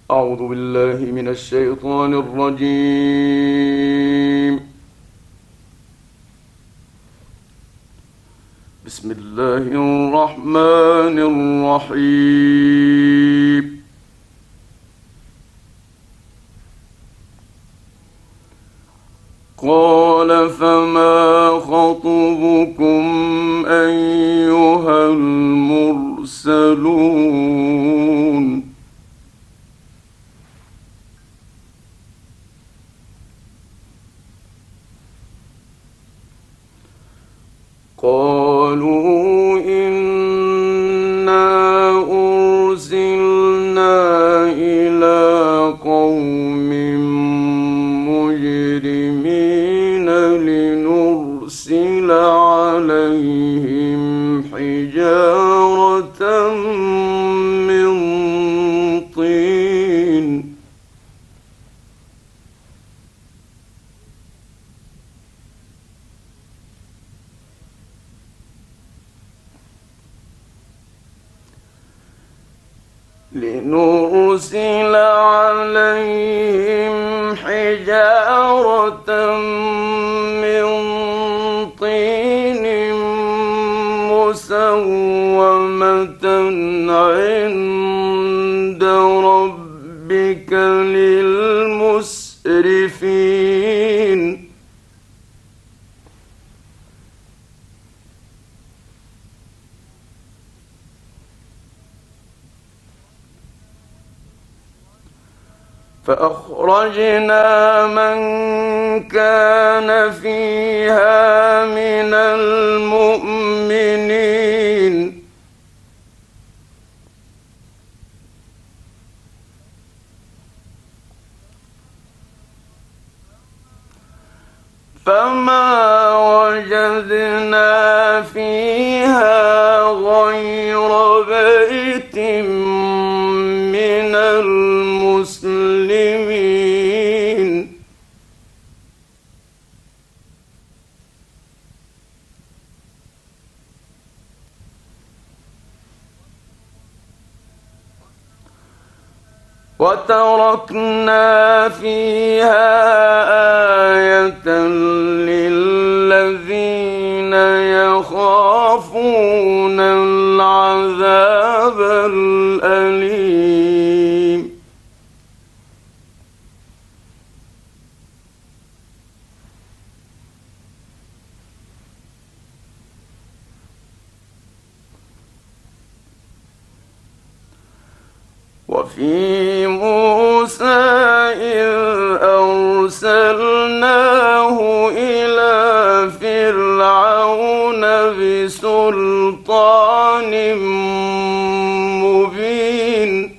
أعوذ بالله من الشيطان الرجيم. بسم الله الرحمن الرحيم. قال فما خطبكم أيها المرسلون. قالوا إنا أرسلنا إلى قوم مجرمين لنرسل عليهم حجارة من طين. لنرسل عليهم حجارة من طين مسومة عند ربك للمسرفين. فأخرجنا من كان فيها من المؤمنين. فما وجدنا فيها غير بيت من المسلمين. وتركنا فيها آية للذين يخافون العذاب الأليم. وفي موسى إذ أرسلناه إلى فرعون بسلطان مبين.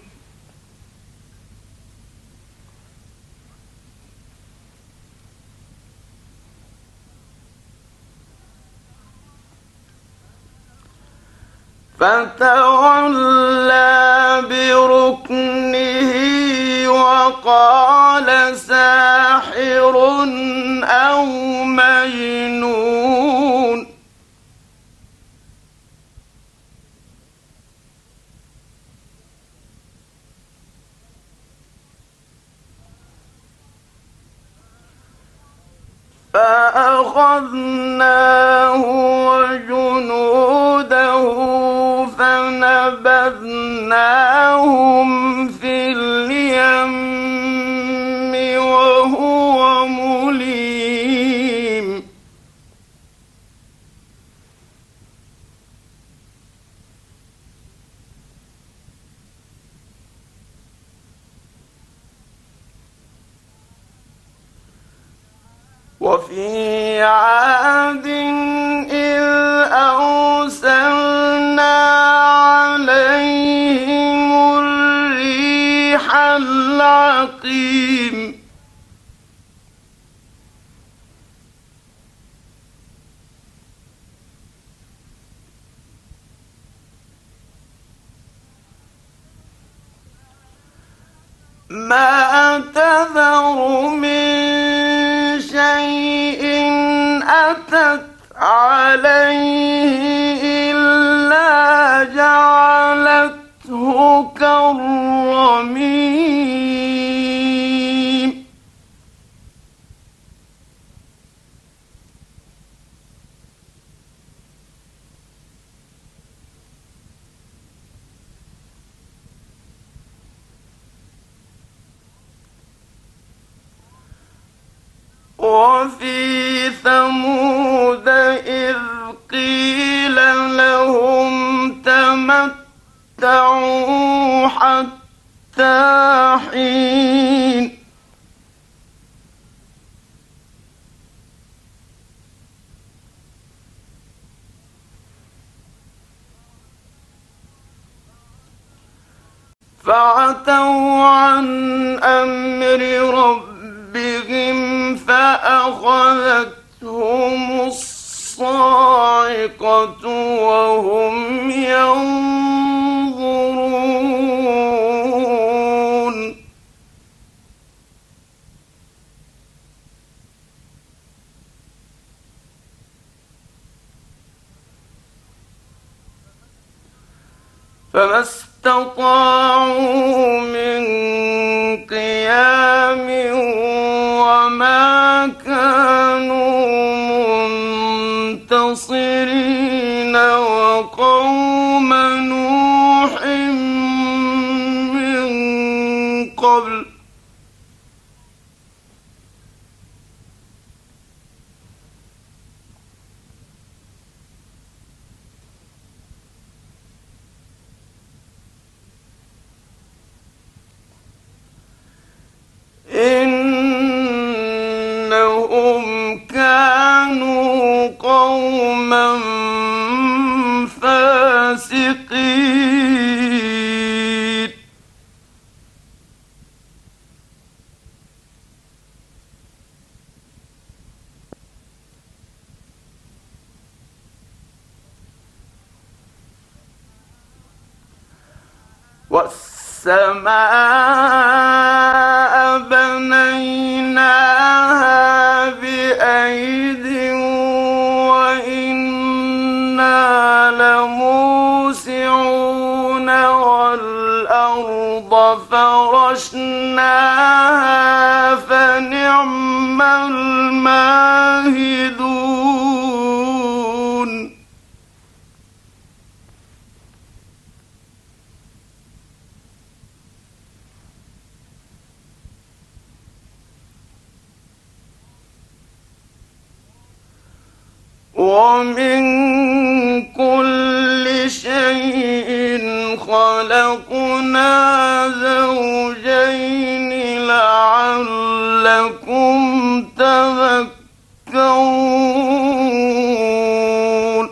فتولى بركنه وقال ساحر أو مجنون. فأخذناه وجنوده فنبذناهم في اليم وهو مليم. وفي عاد إذ أرسلنا عليهم الريح العقيم. ما تذر من شيء أتت عليه إلا جعلته كالرميم. وفي ثمود إذ قيل لهم تمتعوا حتى حين فعتوا عن أمر ربهم فأخذتهم الصاعقة وهم ينظرون فما استطاعوا من قيام وما كانوا منتصرين وقوم نوح من قبل إنهم كانوا قوما فاسقين والسماء بنيناها بأيد وإنا لموسعون والأرض فرشناها فنعم الماهدون ومن كل شيء خلقنا زوجين لعلكم تذكرون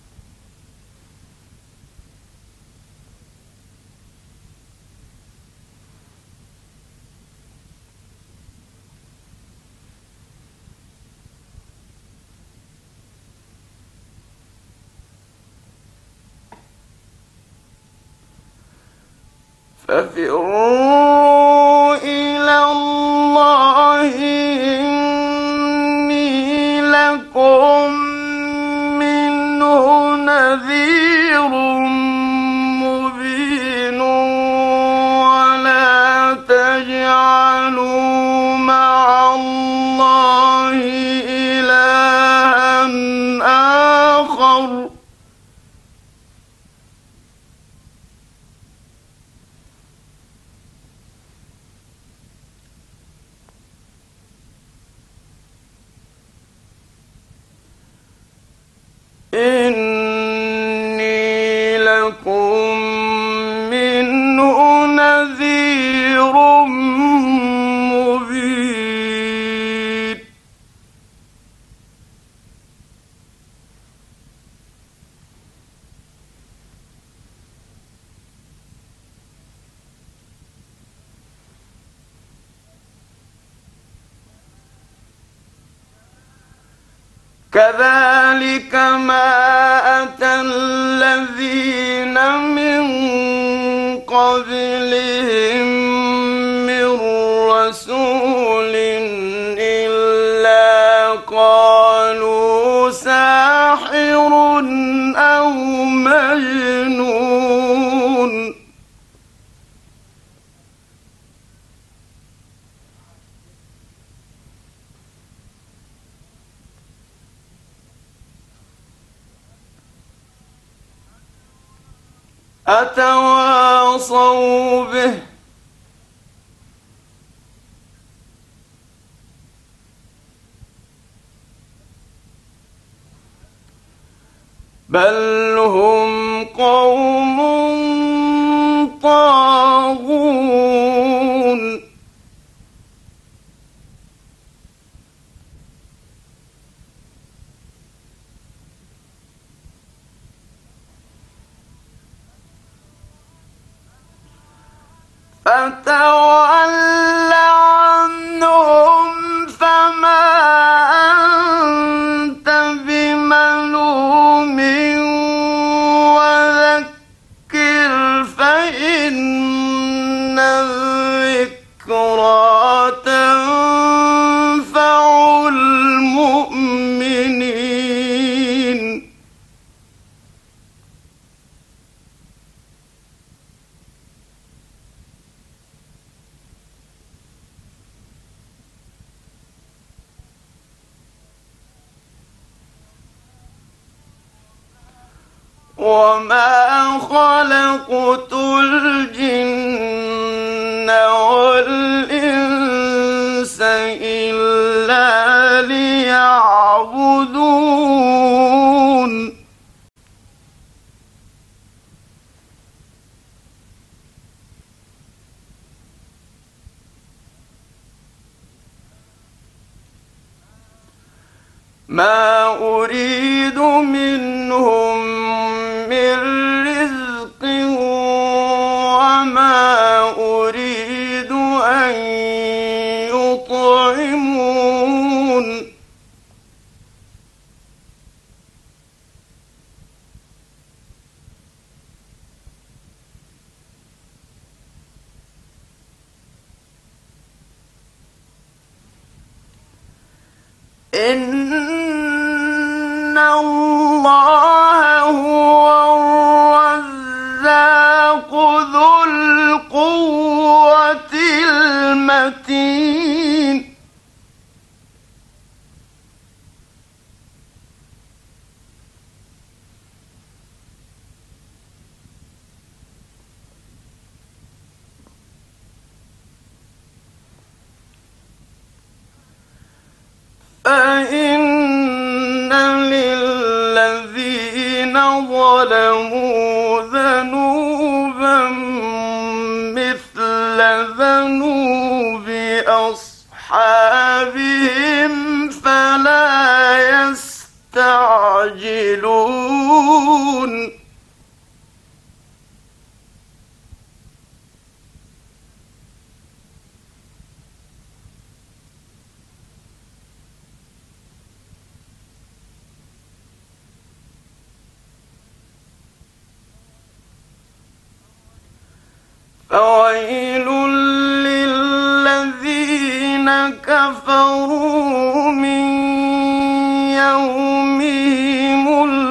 ففروا إلى الله إني لكم منه نذير مبين ولا تجعلوا مع الله إلها آخر إني لكم منه نذير مبين كذلك ما أتى الذين من قبلهم من رسول إلا قالوا ساحر أو مجنون أتواصوا به بل هم قوم طاغون فتول عنهم فما أنت بملوم وذكر فإن الذكرى تنفع المؤمنين وما خلقت الجن والإنس إلا ليعبدون ما أريد منهم من رزق وما أريد أن يطعمون إن الله هو الرزاق ذو القوة المتين فإن للذين ظلموا ذنوبا مثل ذنوب أصحابهم فلا يستعجلون فويل للذين كفروا من يومهم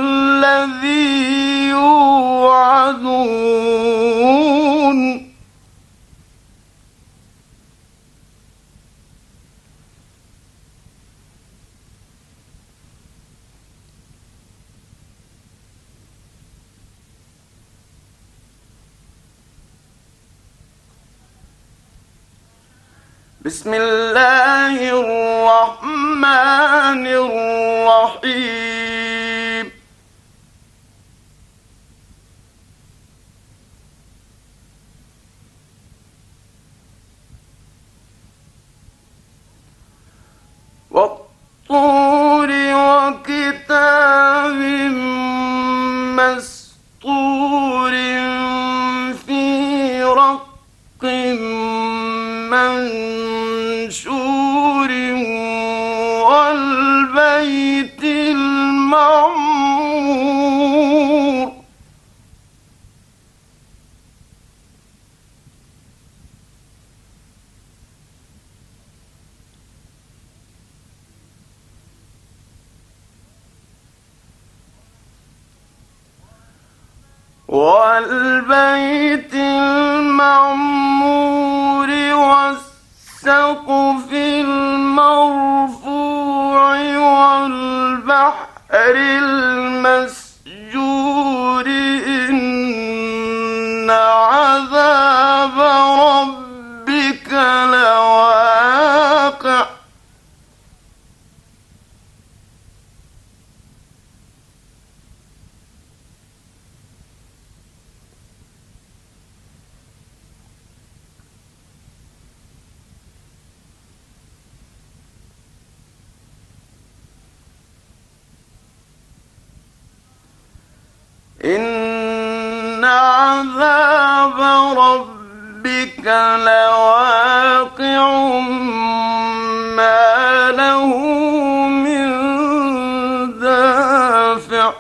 الذي يوعدون بسم الله الرحمن الرحيم والطور وكتاب مسطور في رق منشور والبيت المعمور والبيت المعمور والسقف المرفوع والبحر المسجور إن عذاب ربك لواقع إن عذاب ربك لواقع ما له من دافع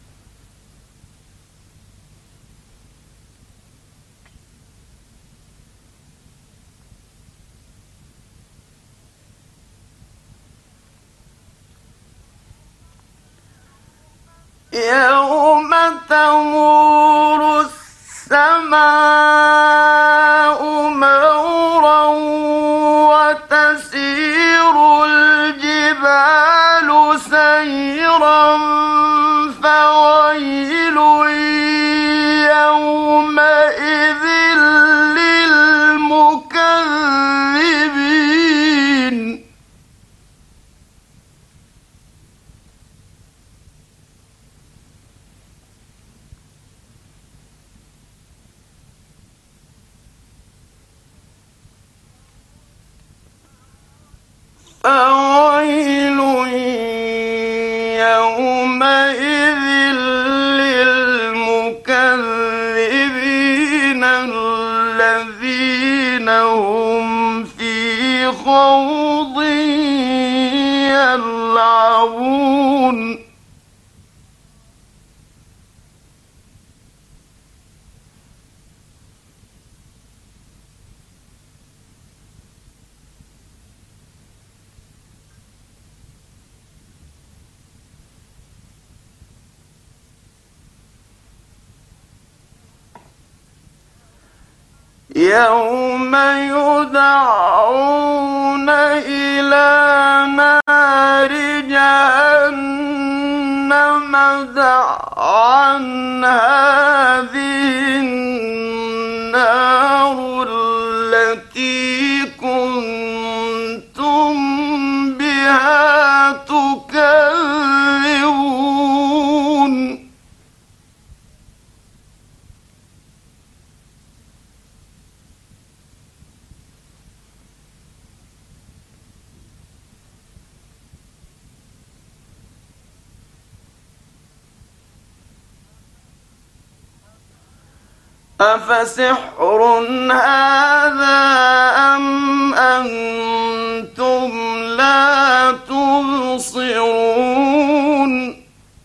يوم تمور السماء مورا وتسير الجبال سيرا فويل يومئذ للمكذبين فويل يومئذ للمكذبين الذين هم في خوض يلعبون يوم يدعون إلى نار جهنم دعا هذه النار التي كنتم بها تكذبون أفسحر هذا أم أنتم لا تبصرون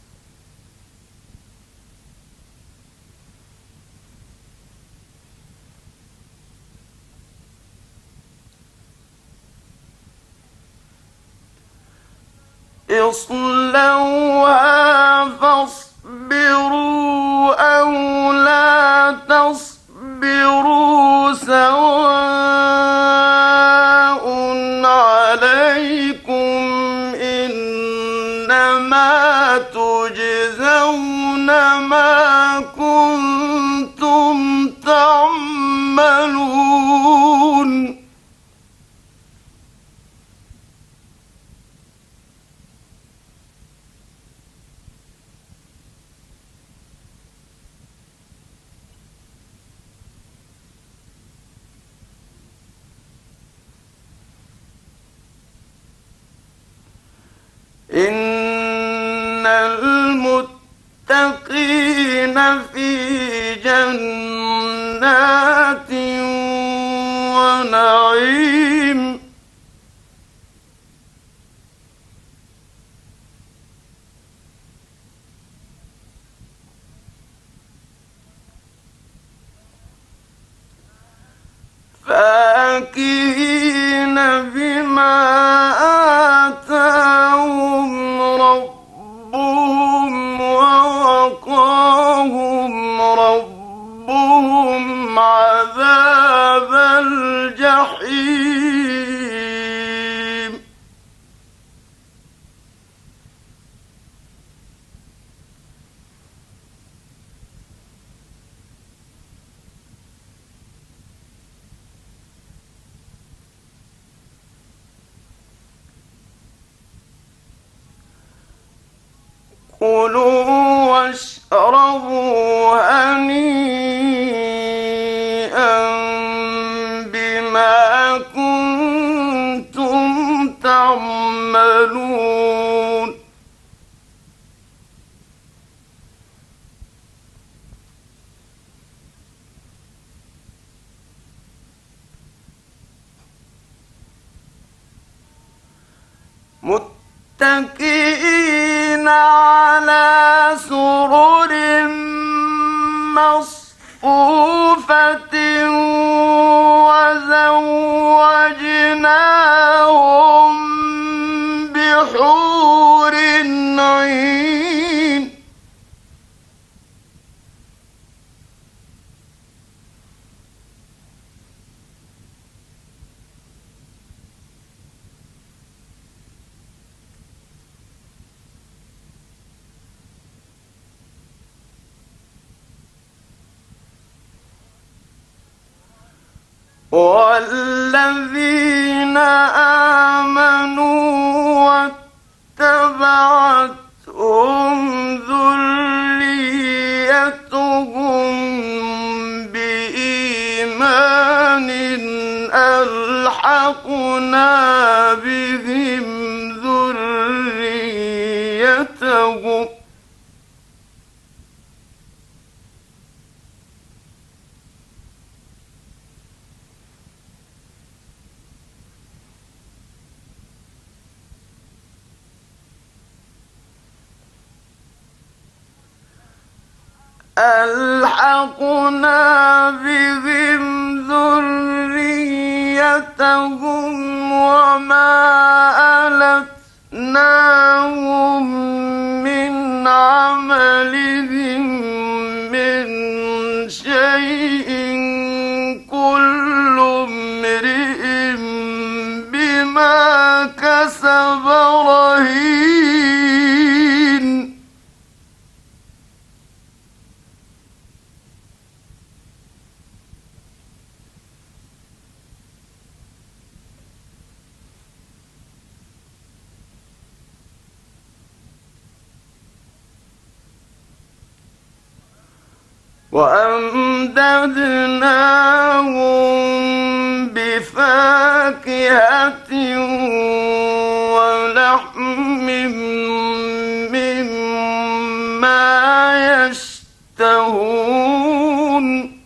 اصلوها فاصبروا أو لا تصبروا سواء عليكم إنما تجزون ما كنتم تعملون إن المتقين في جنات ونعيم فاكهين بما آتاهم ربهم ووقاهم ربهم عذاب الجحيم كلوا واشربوا هنيئا بما كنتم تعملون متكئين على سرر مصفوفة وزوجناهم بحور عين والذين آمنوا واتبعتهم ذريتهم بإيمان ألحقنا بهم ذريتهم وما ألتناهم من عملهم من شيء كل امرئ بما كسب رهين وأمددناهم بفاكهة ولحم مما يشتهون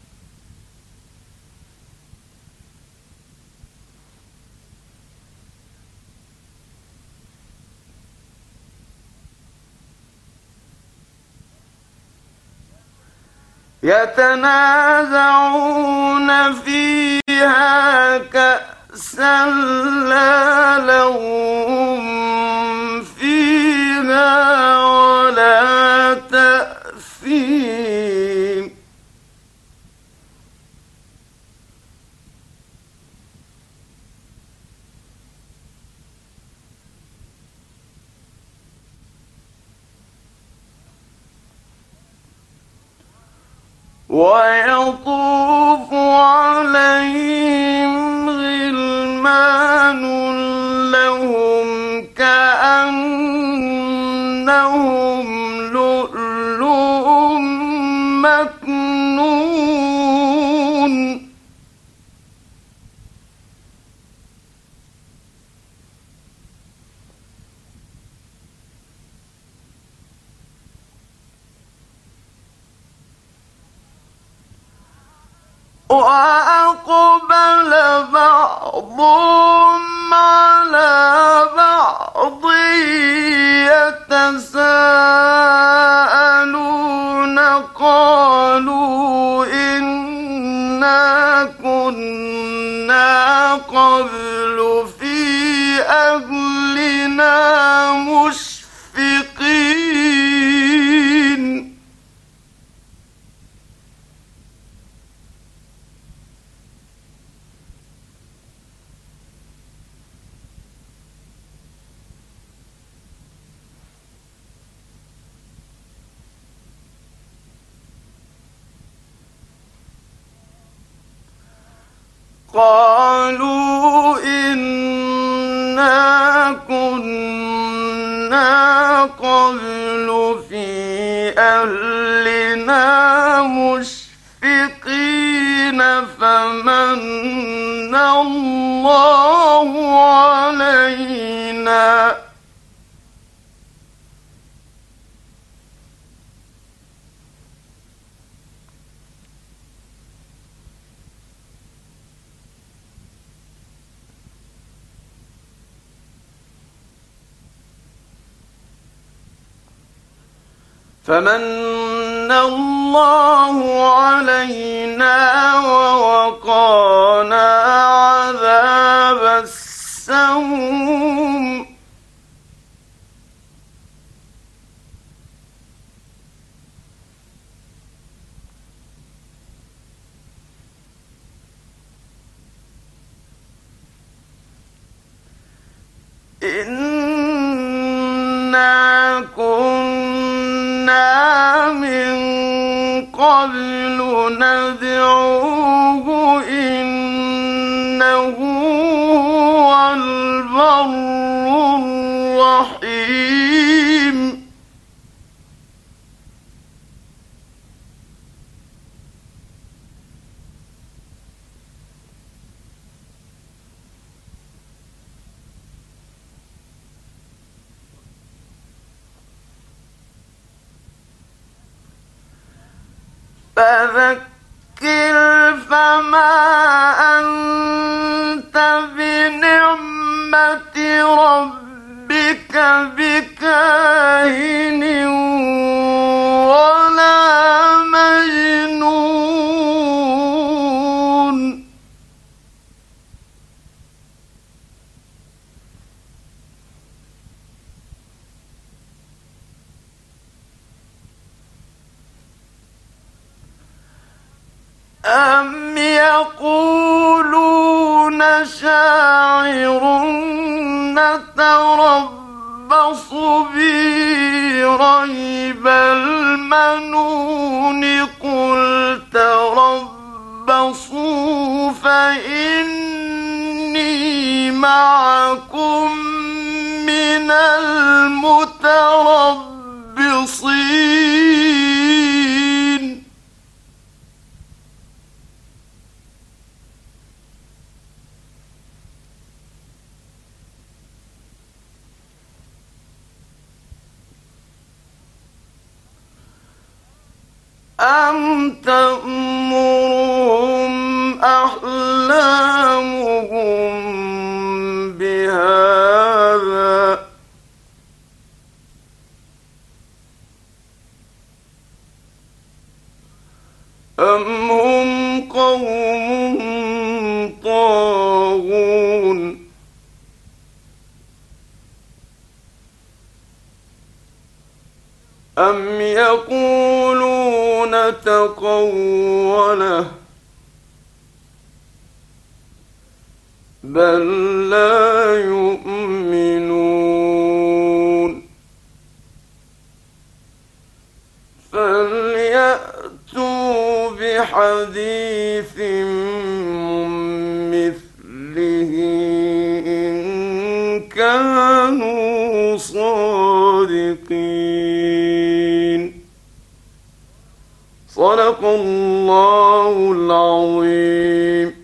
يتنازعون فيها كأسا لا لهم فيها ولا تأثيم ويطوف عليهم غلمان لهم كأنهم لؤلؤ مكنون وأقبل بعضهم على بعض يتساءلون قالوا إنا كنا قبل في أهلنا مشفقين قالوا إنا كنا قبل في أهلنا مشفقين فمن الله علينا فمن الله علينا ووقانا عذاب السموم إنا كنا من قبل ندعوه إنه هو البر الرحيم فذكر فما أنت بنعمة ربك بكاهن ولا مجنون أم يقولون شاعر نتربص به ريب المنون قل تربصوا فإني معكم من المتربصين أم تأمرهم أحلامهم بهذا أم هم قوم طاغون أم يقولون تقوله بل لا يؤمنون فليأتوا بحديث مثله إن كانوا صادقين صدق الله العظيم.